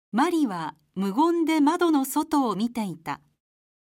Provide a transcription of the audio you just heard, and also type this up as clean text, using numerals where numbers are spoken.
マリは無言で窓の外を見ていた。